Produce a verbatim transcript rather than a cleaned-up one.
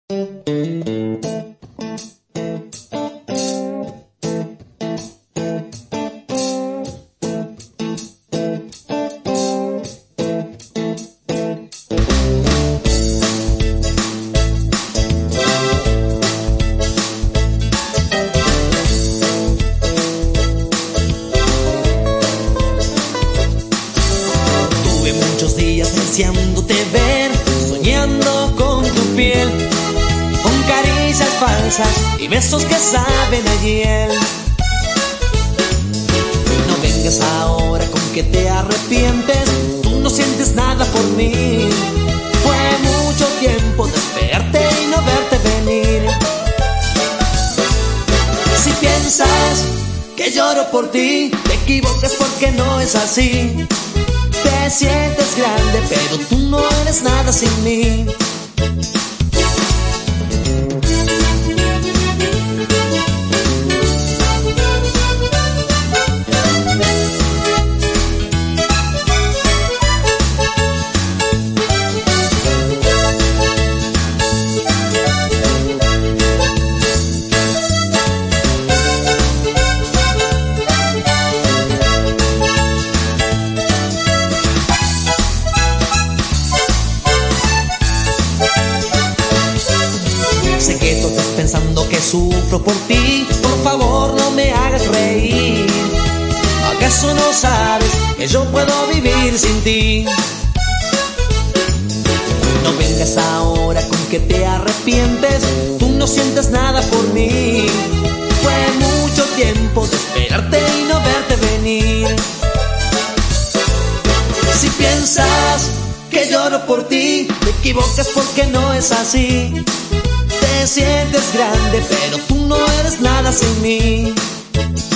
Tuve muchos días deseándote ver, soñando con tu piel, con caricias falsas y besos que saben a hiel. No vengas ahora con que te arrepientes, tú no sientes nada por mí. Fue mucho tiempo de esperarte y no verte venir. Si piensas que lloro por ti, te equivocas porque no es así. Te sientes grande, pero tú no eres nada sin mí. Sé que tú estás pensando que sufro por ti, por favor no me hagas reír. ¿Acaso no sabes que yo puedo vivir sin ti? No vengas ahora con que te arrepientes, tú no sientes nada por mí. Fue mucho tiempo de esperarte y no verte venir. Si piensas que lloro por ti, te equivocas porque no es así. Te sientes grande, pero tú no eres nada sin mí.